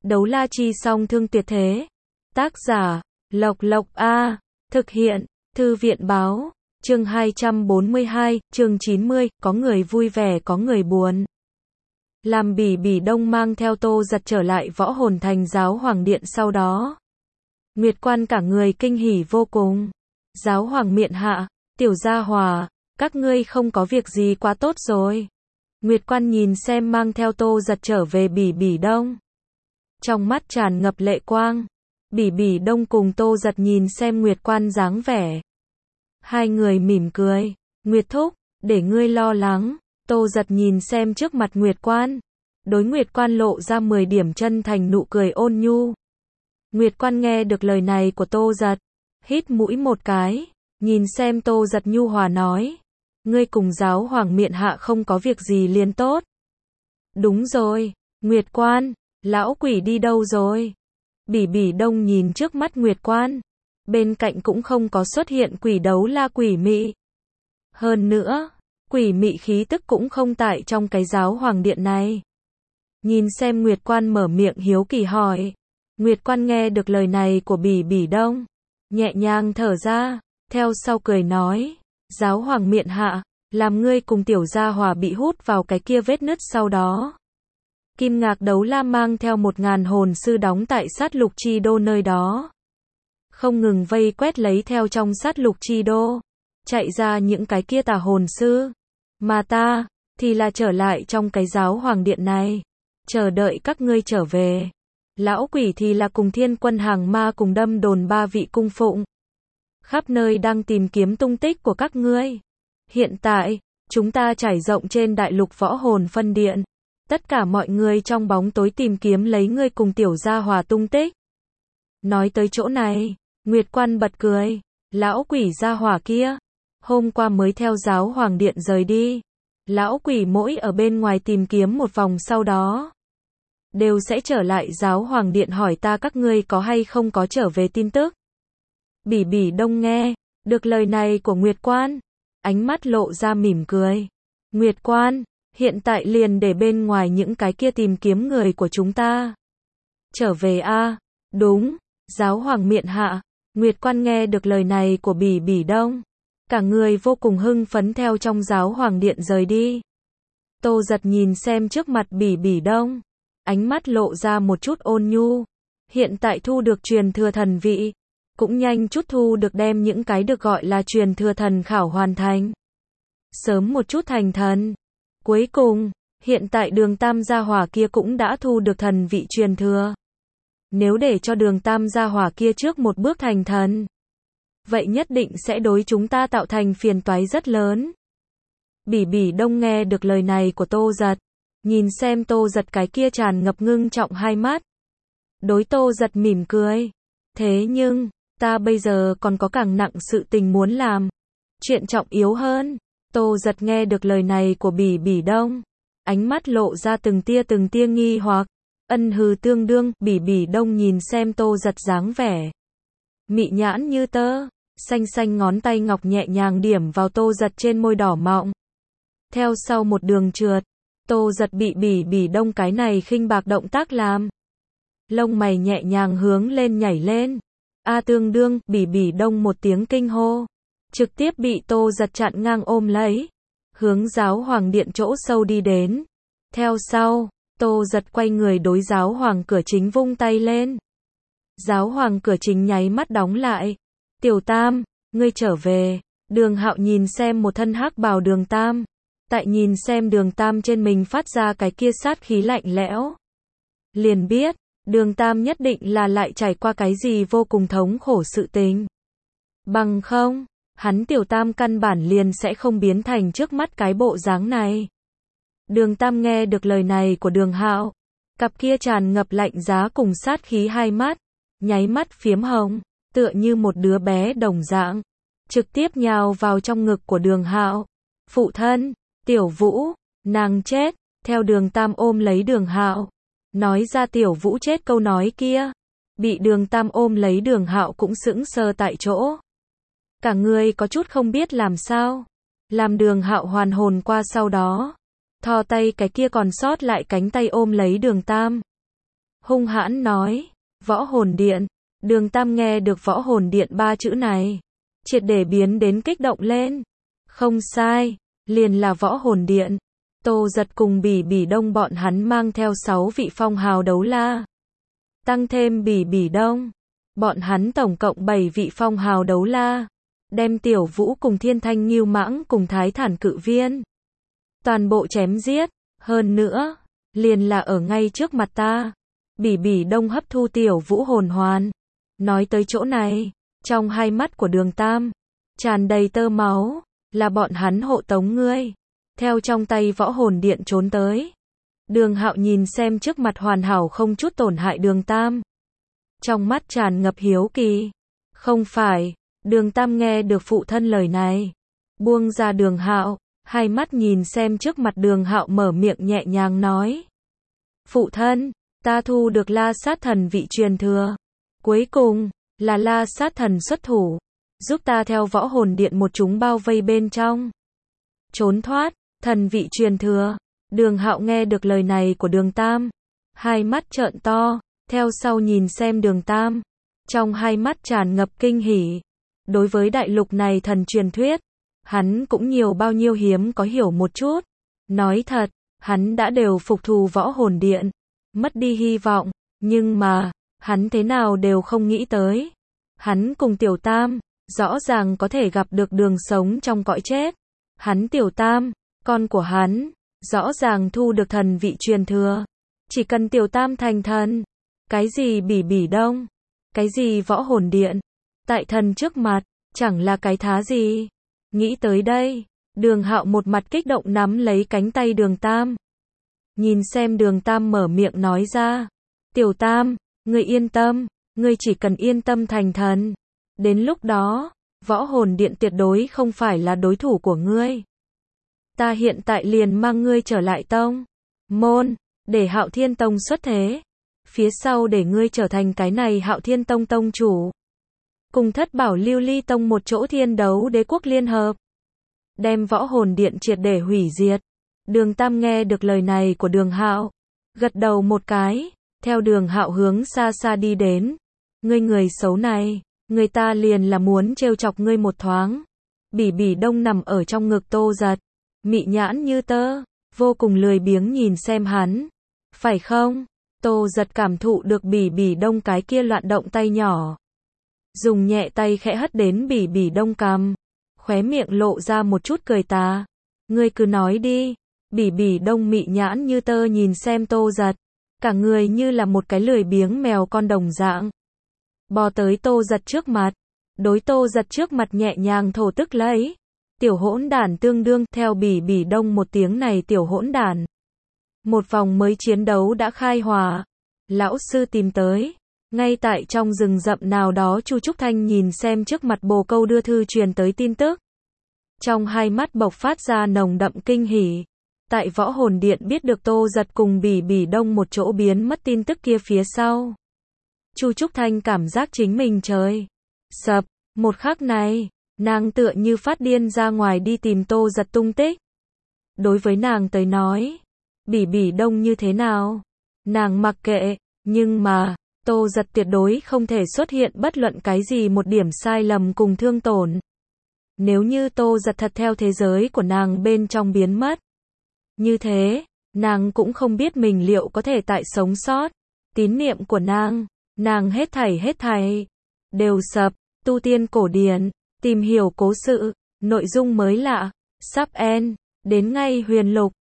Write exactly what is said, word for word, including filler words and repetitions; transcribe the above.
Đấu la chi song thương tuyệt thế. Tác giả, Lộc Lộc A. Thực hiện, Thư viện báo. Chương hai trăm bốn mươi hai, chương chín mươi, có người vui vẻ có người buồn. Làm Bỉ Bỉ Đông mang theo Tô Giật trở lại Võ Hồn Thành Giáo Hoàng Điện sau đó. Nguyệt Quan cả người kinh hỉ vô cùng. Giáo Hoàng miện hạ, tiểu gia hòa, các ngươi không có việc gì quá tốt rồi. Nguyệt Quan nhìn xem mang theo Tô Giật trở về Bỉ Bỉ Đông. Trong mắt tràn ngập lệ quang. Bỉ Bỉ Đông cùng Tô Giật nhìn xem Nguyệt Quan dáng vẻ. Hai người mỉm cười. Nguyệt thúc, để ngươi lo lắng. Tô Giật nhìn xem trước mặt Nguyệt Quan. Đối Nguyệt Quan lộ ra mười điểm chân thành nụ cười ôn nhu. Nguyệt Quan nghe được lời này của Tô Giật. Hít mũi một cái. Nhìn xem Tô Giật nhu hòa nói. Ngươi cùng giáo hoàng miện hạ không có việc gì liền tốt. Đúng rồi. Nguyệt Quan, lão quỷ đi đâu rồi? Bỉ Bỉ Đông nhìn trước mắt Nguyệt Quan. Bên cạnh cũng không có xuất hiện quỷ đấu la quỷ mị. Hơn nữa, quỷ mị khí tức cũng không tại trong cái giáo hoàng điện này. Nhìn xem Nguyệt Quan mở miệng hiếu kỳ hỏi. Nguyệt Quan nghe được lời này của Bỉ Bỉ Đông. Nhẹ nhàng thở ra, theo sau cười nói. Giáo hoàng miện hạ, làm ngươi cùng tiểu gia hòa bị hút vào cái kia vết nứt sau đó. Kim Ngạc Đấu La mang theo một ngàn hồn sư đóng tại sát lục chi đô nơi đó. Không ngừng vây quét lấy theo trong sát lục chi đô. Chạy ra những cái kia tà hồn sư. Mà ta, thì là trở lại trong cái giáo hoàng điện này. Chờ đợi các ngươi trở về. Lão quỷ thì là cùng thiên quân hàng ma cùng đâm đồn ba vị cung phụng. Khắp nơi đang tìm kiếm tung tích của các ngươi. Hiện tại, chúng ta trải rộng trên đại lục võ hồn phân điện. Tất cả mọi người trong bóng tối tìm kiếm lấy ngươi cùng tiểu gia hòa tung tích. Nói tới chỗ này, Nguyệt Quan bật cười. Lão quỷ gia hỏa kia, hôm qua mới theo giáo hoàng điện rời đi. Lão quỷ mỗi ở bên ngoài tìm kiếm một vòng sau đó. Đều sẽ trở lại giáo hoàng điện hỏi ta các ngươi có hay không có trở về tin tức. Bỉ Bỉ Đông nghe, được lời này của Nguyệt Quan. Ánh mắt lộ ra mỉm cười. Nguyệt Quan, hiện tại liền để bên ngoài những cái kia tìm kiếm người của chúng ta. Trở về a à? Đúng, giáo hoàng miện hạ. Nguyệt Quan nghe được lời này của Bỉ Bỉ Đông. Cả người vô cùng hưng phấn theo trong giáo hoàng điện rời đi. Tô Giật nhìn xem trước mặt Bỉ Bỉ Đông. Ánh mắt lộ ra một chút ôn nhu. Hiện tại thu được truyền thừa thần vị. Cũng nhanh chút thu được đem những cái được gọi là truyền thừa thần khảo hoàn thành. Sớm một chút thành thần. Cuối cùng, hiện tại Đường Tam gia hỏa kia cũng đã thu được thần vị truyền thừa. Nếu để cho Đường Tam gia hỏa kia trước một bước thành thần, vậy nhất định sẽ đối chúng ta tạo thành phiền toái rất lớn. Bỉ Bỉ Đông nghe được lời này của Tô Giật. Nhìn xem Tô Giật cái kia tràn ngập ngưng trọng hai mắt. Đối Tô Giật mỉm cười. Thế nhưng, ta bây giờ còn có càng nặng sự tình muốn làm. Chuyện trọng yếu hơn. Tô Giật nghe được lời này của Bỉ Bỉ Đông. Ánh mắt lộ ra từng tia từng tia nghi hoặc. Ân hừ tương đương. Bỉ Bỉ Đông nhìn xem Tô Giật dáng vẻ. Mị nhãn như tơ. Xanh xanh ngón tay ngọc nhẹ nhàng điểm vào Tô Giật trên môi đỏ mọng. Theo sau một đường trượt. Tô Giật bị Bỉ Bỉ Đông cái này khinh bạc động tác làm. Lông mày nhẹ nhàng hướng lên nhảy lên. A tương đương. Bỉ Bỉ Đông một tiếng kinh hô. Trực tiếp bị Tô Giật chặn ngang ôm lấy. Hướng giáo hoàng điện chỗ sâu đi đến. Theo sau, Tô Giật quay người đối giáo hoàng cửa chính vung tay lên. Giáo hoàng cửa chính nháy mắt đóng lại. Tiểu Tam, ngươi trở về. Đường Hạo nhìn xem một thân hắc bào Đường Tam. Tại nhìn xem Đường Tam trên mình phát ra cái kia sát khí lạnh lẽo. Liền biết, Đường Tam nhất định là lại trải qua cái gì vô cùng thống khổ sự tình. Bằng không, hắn Tiểu Tam căn bản liền sẽ không biến thành trước mắt cái bộ dáng này. Đường Tam nghe được lời này của Đường Hạo. Cặp kia tràn ngập lạnh giá cùng sát khí hai mắt. Nháy mắt phiếm hồng, tựa như một đứa bé đồng dạng. Trực tiếp nhào vào trong ngực của Đường Hạo. Phụ thân, Tiểu Vũ, nàng chết. Theo Đường Tam ôm lấy Đường Hạo. Nói ra Tiểu Vũ chết câu nói kia. Bị Đường Tam ôm lấy Đường Hạo cũng sững sờ tại chỗ. Cả người có chút không biết làm sao. Làm Đường Hạo hoàn hồn qua sau đó. Thò tay cái kia còn sót lại cánh tay ôm lấy Đường Tam. hung hãn nói, võ hồn điện. Đường Tam nghe được võ hồn điện ba chữ này, triệt để biến đến kích động lên. Không sai, liền là võ hồn điện. Tô Giật cùng Bỉ Bỉ Đông bọn hắn mang theo sáu vị phong hào đấu la. Tăng thêm Bỉ Bỉ Đông, bọn hắn tổng cộng bảy vị phong hào đấu la. Đem Tiểu Vũ cùng Thiên Thanh Ngưu Mãng cùng Thái Thản Cự Viên toàn bộ chém giết. Hơn nữa, liền là ở ngay trước mặt ta. Bỉ Bỉ Đông hấp thu Tiểu Vũ hồn hoàn. Nói tới chỗ này, trong hai mắt của Đường Tam tràn đầy tơ máu, là bọn hắn hộ tống ngươi, theo trong tay võ hồn điện trốn tới. Đường Hạo nhìn xem trước mặt hoàn hảo không chút tổn hại Đường Tam, trong mắt tràn ngập hiếu kỳ. Không phải, Đường Tam nghe được phụ thân lời này, buông ra Đường Hạo, hai mắt nhìn xem trước mặt Đường Hạo mở miệng nhẹ nhàng nói. Phụ thân, ta thu được La Sát Thần vị truyền thừa. Cuối cùng, là La Sát Thần xuất thủ, giúp ta theo võ hồn điện một chúng bao vây bên trong. Trốn thoát, thần vị truyền thừa. Đường Hạo nghe được lời này của Đường Tam, hai mắt trợn to, theo sau nhìn xem Đường Tam, trong hai mắt tràn ngập kinh hỉ. Đối với đại lục này thần truyền thuyết, hắn cũng nhiều bao nhiêu hiếm có hiểu một chút. Nói thật, hắn đã đều phục thù võ hồn điện, mất đi hy vọng, nhưng mà, hắn thế nào đều không nghĩ tới. Hắn cùng Tiểu Tam, rõ ràng có thể gặp được đường sống trong cõi chết. Hắn Tiểu Tam, con của hắn, rõ ràng thu được thần vị truyền thừa. Chỉ cần Tiểu Tam thành thần, cái gì Bỉ Bỉ Đông, cái gì võ hồn điện, tại thần trước mặt, chẳng là cái thá gì. Nghĩ tới đây, Đường Hạo một mặt kích động nắm lấy cánh tay Đường Tam. Nhìn xem Đường Tam mở miệng nói ra, Tiểu Tam, ngươi yên tâm, ngươi chỉ cần yên tâm thành thần. Đến lúc đó, võ hồn điện tuyệt đối không phải là đối thủ của ngươi. Ta hiện tại liền mang ngươi trở lại tông môn, để Hạo Thiên Tông xuất thế. Phía sau để ngươi trở thành cái này Hạo Thiên Tông tông chủ. Cùng Thất Bảo Lưu Ly Tông một chỗ thiên đấu đế quốc liên hợp. Đem võ hồn điện triệt để hủy diệt. Đường Tam nghe được lời này của Đường Hạo, gật đầu một cái, theo Đường Hạo hướng xa xa đi đến. Ngươi người xấu này, người ta liền là muốn trêu chọc ngươi một thoáng. Bỉ Bỉ Đông nằm ở trong ngực Tô Giật, mị nhãn như tơ, vô cùng lười biếng nhìn xem hắn. Phải không? Tô Giật cảm thụ được Bỉ Bỉ Đông cái kia loạn động tay nhỏ, dùng nhẹ tay khẽ hất đến Bỉ Bỉ Đông cằm, khóe miệng lộ ra một chút cười tà. Ngươi cứ nói đi. Bỉ Bỉ Đông mị nhãn như tơ nhìn xem Tô Giật, cả người như là một cái lười biếng mèo con đồng dạng, bò tới Tô Giật trước mặt, đối Tô Giật trước mặt nhẹ nhàng thổ tức lấy. Tiểu hỗn đản tương đương, theo Bỉ Bỉ Đông một tiếng này tiểu hỗn đản. Một vòng mới chiến đấu đã khai hỏa. Lão sư tìm tới. Ngay tại trong rừng rậm nào đó Chu Trúc Thanh nhìn xem trước mặt bồ câu đưa thư truyền tới tin tức. Trong hai mắt bộc phát ra nồng đậm kinh hỉ. Tại võ hồn điện biết được Tô Giật cùng Bỉ Bỉ Đông một chỗ biến mất tin tức kia phía sau. Chu Trúc Thanh cảm giác chính mình trời sập. Một khắc này, nàng tựa như phát điên ra ngoài đi tìm Tô Giật tung tích. Đối với nàng tới nói, Bỉ Bỉ Đông như thế nào, nàng mặc kệ, nhưng mà, Tô Giật tuyệt đối không thể xuất hiện bất luận cái gì một điểm sai lầm cùng thương tổn. Nếu như Tô Giật thật theo thế giới của nàng bên trong biến mất, như thế, nàng cũng không biết mình liệu có thể tại sống sót. Tín niệm của nàng, nàng hết thảy hết thảy đều sập. Tu tiên cổ điển, tìm hiểu cố sự, nội dung mới lạ, sắp end, đến ngay huyền lục.